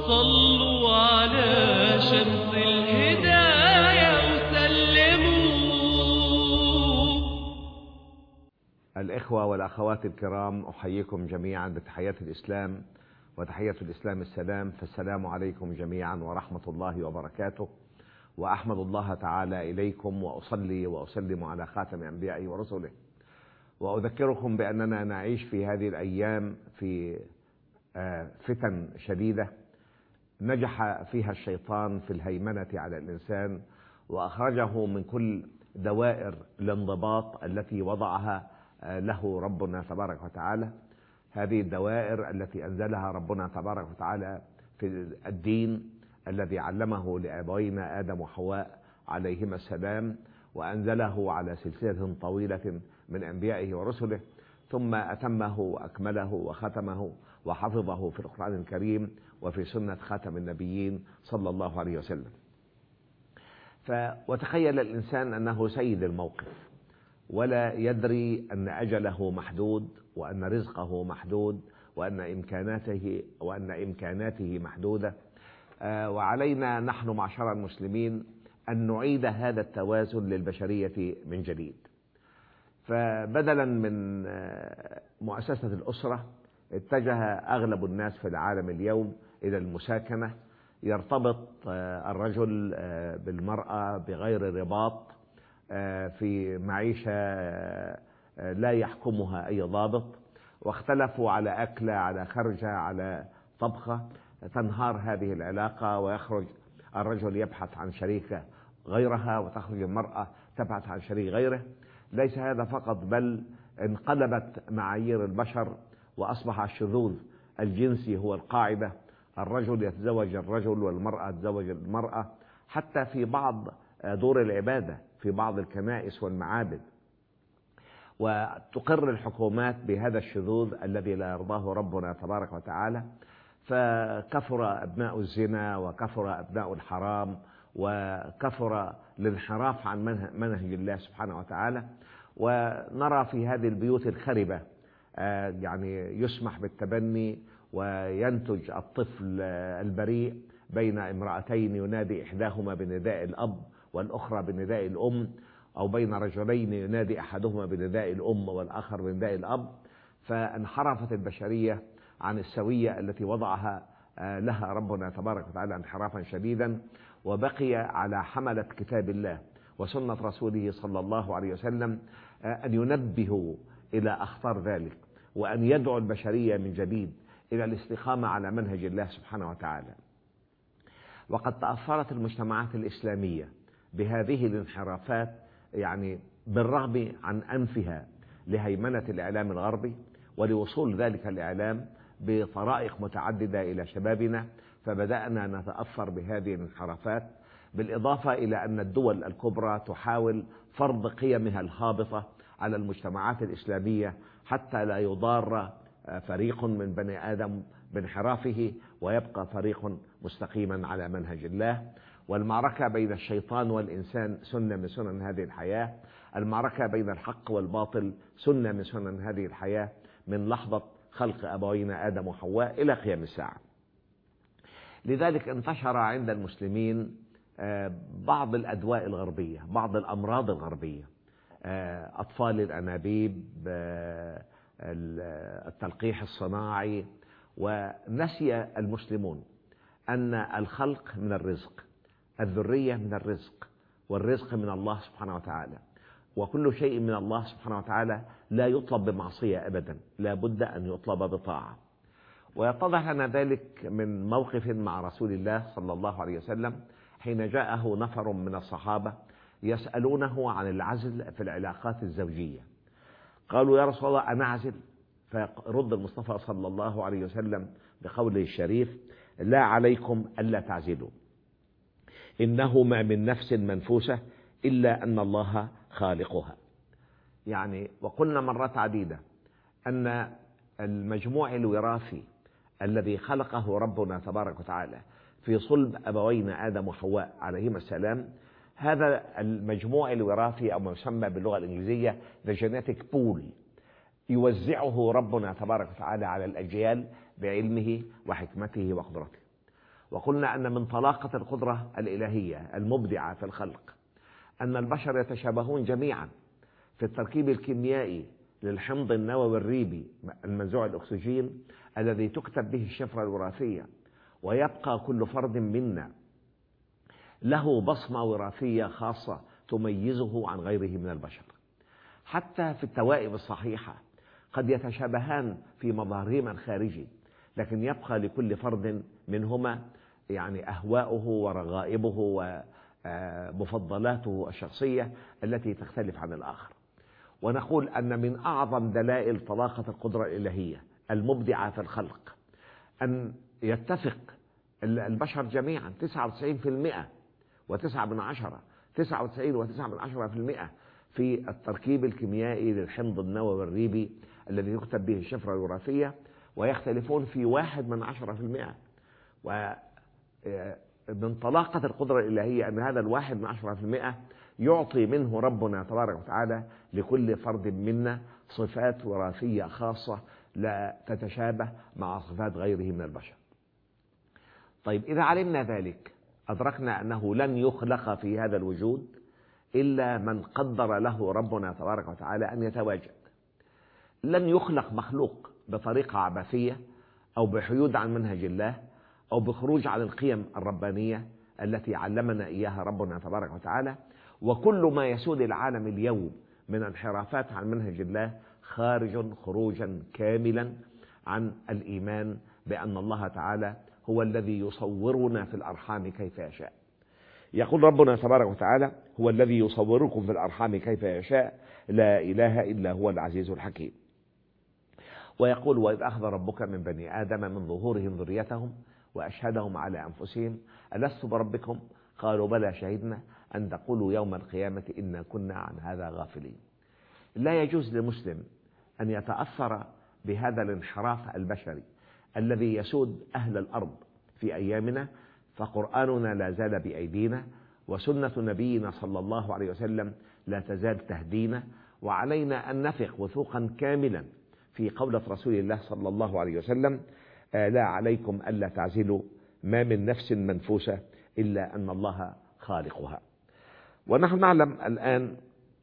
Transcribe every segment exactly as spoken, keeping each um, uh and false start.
صلوا على شمس الهداية وسلموا. الإخوة والأخوات الكرام، أحييكم جميعا بتحيات الإسلام، وتحية الإسلام السلام، فالسلام عليكم جميعا ورحمة الله وبركاته. وأحمد الله تعالى إليكم وأصلي وأسلم على خاتم أنبيائه ورسله، وأذكركم بأننا نعيش في هذه الأيام في فتن شديدة نجح فيها الشيطان في الهيمنة على الإنسان، وأخرجه من كل دوائر الانضباط التي وضعها له ربنا تبارك وتعالى. هذه الدوائر التي أنزلها ربنا تبارك وتعالى في الدين الذي علمه لأبوينا آدم وحواء عليهما السلام، وأنزله على سلسلة طويلة من أنبيائه ورسله، ثم أتمه وأكمله وختمه وحفظه في القرآن الكريم وفي سنة خاتم النبيين صلى الله عليه وسلم. ف وتخيل الإنسان أنه سيد الموقف، ولا يدري أن أجله محدود، وأن رزقه محدود، وأن إمكاناته وأن إمكاناته محدودة، وعلينا نحن معشر المسلمين أن نعيد هذا التوازن للبشرية من جديد. فبدلا من مؤسسة الأسرة اتجه أغلب الناس في العالم اليوم إلى المساكنة، يرتبط الرجل بالمرأة بغير رباط في معيشة لا يحكمها أي ضابط، واختلفوا على أكلة، على خرجة، على طبخة، تنهار هذه العلاقة، ويخرج الرجل يبحث عن شريكة غيرها، وتخرج المرأة تبحث عن شريك غيره. ليس هذا فقط، بل انقلبت معايير البشر، وأصبح الشذوذ الجنسي هو القاعدة. الرجل يتزوج الرجل والمرأة تتزوج المرأة، حتى في بعض دور العبادة في بعض الكنائس والمعابد. وتقر الحكومات بهذا الشذوذ الذي لا يرضاه ربنا تبارك وتعالى، فكثر أبناء الزنا، وكثر أبناء الحرام، وكثر الانحراف عن منهج الله سبحانه وتعالى. ونرى في هذه البيوت الخربة يعني يسمح بالتبني، وينتج الطفل البريء بين امرأتين ينادي إحداهما بنداء الأب والأخرى بنداء الأم، أو بين رجلين ينادي أحدهما بنداء الأم والآخر بنداء الأب. فانحرفت البشرية عن السوية التي وضعها لها ربنا تبارك وتعالى انحرافا شديدا، وبقي على حملة كتاب الله وسنة رسوله صلى الله عليه وسلم أن ينبهوا إلى أخطار ذلك، وأن يدعو البشرية من جديد إلى الاستقامة على منهج الله سبحانه وتعالى. وقد تأثرت المجتمعات الإسلامية بهذه الانحرافات، يعني بالرغم عن أنفها لهيمنة الإعلام الغربي، ولوصول ذلك الإعلام بطرائق متعددة إلى شبابنا، فبدأنا نتأثر بهذه الانحرافات. بالإضافة إلى أن الدول الكبرى تحاول فرض قيمها الهابطة على المجتمعات الإسلامية، حتى لا يضار فريق من بني آدم بانحرافه، ويبقى فريق مستقيما على منهج الله. والمعركة بين الشيطان والإنسان سنة من سنن هذه الحياة. المعركة بين الحق والباطل سنة من سنن هذه الحياة، من لحظة خلق أبوينا آدم وحواء إلى قيام الساعة. لذلك انتشر عند المسلمين بعض الأدواء الغربية، بعض الأمراض الغربية، أطفال الأنابيب، التلقيح الصناعي. ونسي المسلمون أن الخلق من الرزق، الذرية من الرزق، والرزق من الله سبحانه وتعالى، وكل شيء من الله سبحانه وتعالى لا يطلب بمعصية أبدا، لا بد أن يطلب بطاعة. ويتضح لنا ذلك من موقف مع رسول الله صلى الله عليه وسلم، حين جاءه نفر من الصحابة يسألونه عن العزل في العلاقات الزوجية. قالوا: يا رسول الله أنا أعزل؟ فيرد المصطفى صلى الله عليه وسلم بقوله الشريف: لا عليكم ألا تعزلوا، إنه ما من نفس منفوسة إلا أن الله خالقها. يعني وقلنا مرات عديدة أن المجموع الوراثي الذي خلقه ربنا تبارك وتعالى في صلب أبوينا آدم وحواء عليهما السلام، هذا المجموع الوراثي أو ما يسمى باللغة الإنجليزية the genetic pool، يوزعه ربنا تبارك وتعالى على الأجيال بعلمه وحكمته وقدرته. وقلنا أن من طلاقة القدرة الإلهية المبدعة في الخلق أن البشر يتشابهون جميعا في التركيب الكيميائي للحمض النووي الريبي المنزوع الأكسجين الذي تكتب به الشفرة الوراثية، ويبقى كل فرد منا له بصمة وراثية خاصة تميزه عن غيره من البشر. حتى في التوائم الصحيحة قد يتشابهان في مظهرهما الخارجي، لكن يبقى لكل فرد منهما يعني أهواؤه ورغائبه ومفضلاته الشخصية التي تختلف عن الآخر. ونقول أن من أعظم دلائل طلاقة القدرة الإلهية المبدعة في الخلق أن يتفق البشر جميعا تسعة وتسعين في المئة وتسعة من عشرة تسعة وتسعين وتسعة من عشرة في المئة في التركيب الكيميائي للحمض النووي الريبي الذي يكتب به الشفرة الوراثية، ويختلفون في واحد من عشرة في المئة. ومن طلاقة القدرة الإلهية أن هذا الواحد من عشرة في المئة يعطي منه ربنا تبارك وتعالى لكل فرد منا صفات وراثية خاصة لا تتشابه مع صفات غيره من البشر. طيب إذا علمنا ذلك أدركنا أنه لن يخلق في هذا الوجود إلا من قدر له ربنا تبارك وتعالى أن يتواجد. لن يخلق مخلوق بطريقة عبثية أو بحيود عن منهج الله أو بخروج عن القيم الربانية التي علمنا إياها ربنا تبارك وتعالى. وكل ما يسود العالم اليوم من انحرافات عن منهج الله خارج خروجا كاملا عن الإيمان بأن الله تعالى هو الذي يصورنا في الأرحام كيف يشاء. يقول ربنا تبارك وتعالى: هو الذي يصوركم في الأرحام كيف يشاء لا إله إلا هو العزيز الحكيم. ويقول: وإذ أخذ ربك من بني آدم من ظهورهم ذريتهم وأشهدهم على أنفسهم ألست بربكم قالوا بلى شهدنا أن تقولوا يوم القيامة إنا كنا عن هذا غافلين. لا يجوز لمسلم أن يتأثر بهذا الانحراف البشري الذي يسود أهل الأرض في أيامنا، فقرآننا لا زال بأيدينا، وسنة نبينا صلى الله عليه وسلم لا تزال تهدينا، وعلينا أن نثق وثوقا كاملا في قولة رسول الله صلى الله عليه وسلم: لا عليكم ألا تعزلوا ما من نفس منفوسة إلا أن الله خالقها. ونحن نعلم الآن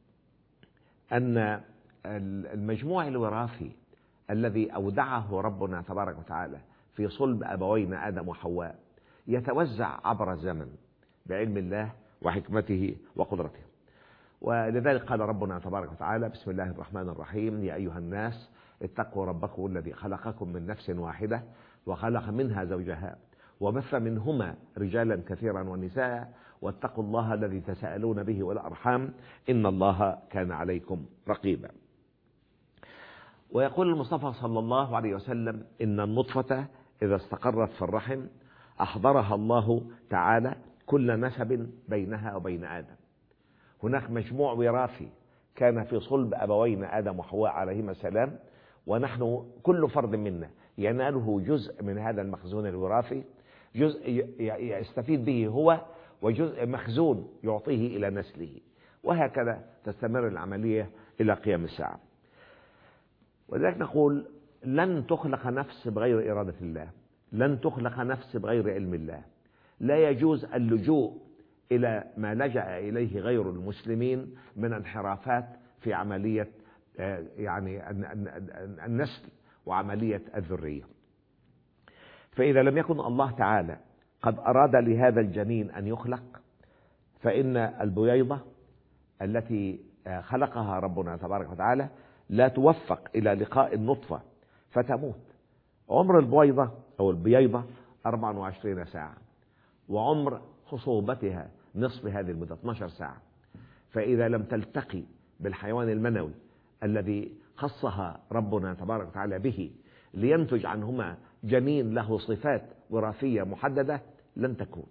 أن المجموع الوراثي الذي أودعه ربنا تبارك وتعالى في صلب أبوينا آدم وحواء يتوزع عبر الزمن بعلم الله وحكمته وقدرته. ولذلك قال ربنا تبارك وتعالى: بسم الله الرحمن الرحيم، يا أيها الناس اتقوا ربكم الذي خلقكم من نفس واحدة وخلق منها زوجها وبث منهما رجالا كثيرا ونساء واتقوا الله الذي تساءلون به والأرحام إن الله كان عليكم رقيبا. ويقول المصطفى صلى الله عليه وسلم: إن النطفة إذا استقرت في الرحم أحضرها الله تعالى كل نسب بينها وبين آدم. هناك مجموع وراثي كان في صلب أبوينا آدم وحواء عليهما السلام، ونحن كل فرد منا يناله جزء من هذا المخزون الوراثي، جزء يستفيد به هو وجزء مخزون يعطيه إلى نسله، وهكذا تستمر العملية إلى قيام الساعة. ولذلك نقول: لن تخلق نفس بغير إرادة الله، لن تخلق نفس بغير علم الله. لا يجوز اللجوء إلى ما لجأ إليه غير المسلمين من انحرافات في عملية يعني النسل وعملية الذرية. فإذا لم يكن الله تعالى قد أراد لهذا الجنين أن يخلق، فإن البييضة التي خلقها ربنا تبارك وتعالى لا توفق إلى لقاء النطفة فتموت. عمر البيضة أو البييضة أربعة وعشرين ساعة، وعمر خصوبتها نصف هذه المدة اثنتا عشرة ساعة. فإذا لم تلتقي بالحيوان المنوي الذي خصها ربنا تبارك وتعالى به لينتج عنهما جنين له صفات وراثية محددة لن تكون.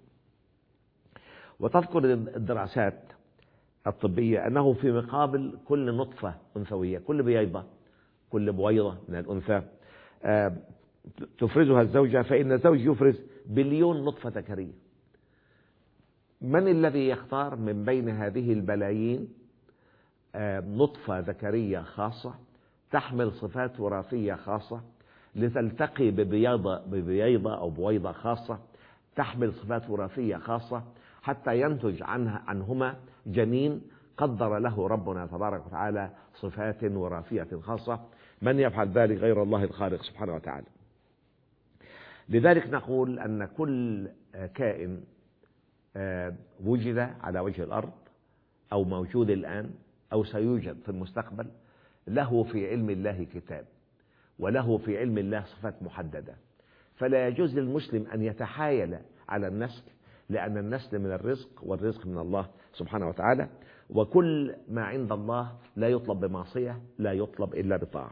وتذكر الدراسات الطبية أنه في مقابل كل نطفة أنثوية، كل بييضة كل بويضة من الأنثى تفرزها الزوجة، فإن الزوج يفرز بليون نطفة ذكرية. من الذي يختار من بين هذه البلايين نطفة ذكرية خاصة تحمل صفات وراثية خاصة لتلتقي ببياضة ببييضة أو بويضة خاصة تحمل صفات وراثية خاصة حتى ينتج عنها عنهما جنين قدر له ربنا تبارك وتعالى صفات وراثية خاصة. من يفعل ذلك غير الله الخالق سبحانه وتعالى. لذلك نقول أن كل كائن وجد على وجه الأرض أو موجود الآن أو سيوجد في المستقبل له في علم الله كتاب، وله في علم الله صفات محددة، فلا يجوز للمسلم أن يتحايل على النسل، لأن النسل من الرزق والرزق من الله سبحانه وتعالى، وكل ما عند الله لا يطلب بمعصية، لا يطلب إلا بطاعة.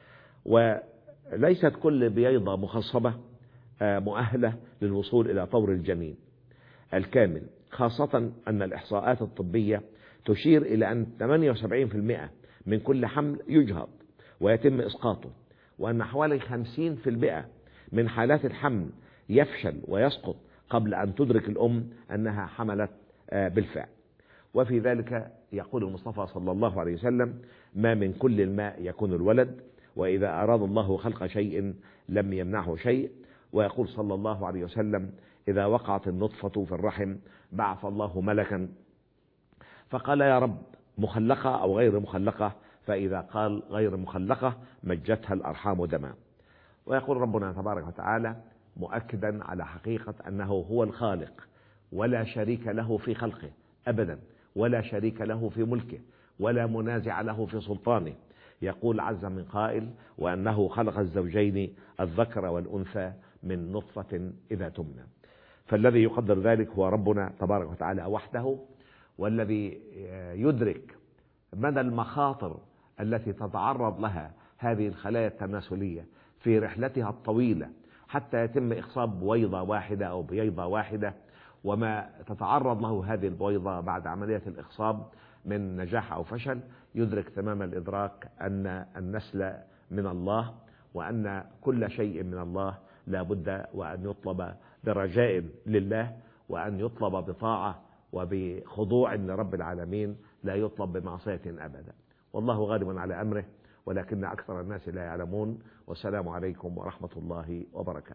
وليست كل بيضة مخصبة مؤهلة للوصول إلى طور الجنين الكامل، خاصة أن الإحصاءات الطبية تشير إلى أن ثمانية وسبعين بالمئة من كل حمل يجهض ويتم إسقاطه، وأن حوالي خمسين بالمئة من حالات الحمل يفشل ويسقط قبل أن تدرك الأم أنها حملت بالفعل. وفي ذلك يقول المصطفى صلى الله عليه وسلم: ما من كل الماء يكون الولد، وإذا أراد الله خلق شيء لم يمنعه شيء. ويقول صلى الله عليه وسلم: إذا وقعت النطفة في الرحم بعث الله ملكا فقال: يا رب مخلقة أو غير مخلقة؟ فإذا قال غير مخلقة مجتها الأرحام دما. ويقول ربنا تبارك وتعالى مؤكدا على حقيقة أنه هو الخالق ولا شريك له في خلقه أبدا، ولا شريك له في ملكه، ولا منازع له في سلطانه. يقول عز من قائل: وأنه خلق الزوجين الذكر والأنثى من نطفة إذا تمنى. فالذي يقدر ذلك هو ربنا تبارك وتعالى وحده، والذي يدرك مدى المخاطر التي تتعرض لها هذه الخلايا التناسلية في رحلتها الطويلة حتى يتم إخصاب بويضة واحدة أو بيضة واحدة، وما تتعرض له هذه البويضة بعد عملية الإخصاب من نجاح أو فشل، يدرك تمام الإدراك أن النسل من الله، وأن كل شيء من الله لا بد وأن يطلب برجاء لله، وأن يطلب بطاعة وبخضوع لرب العالمين، لا يطلب بمعصية أبدا. والله غالب على أمره ولكن أكثر الناس لا يعلمون. والسلام عليكم ورحمة الله وبركاته.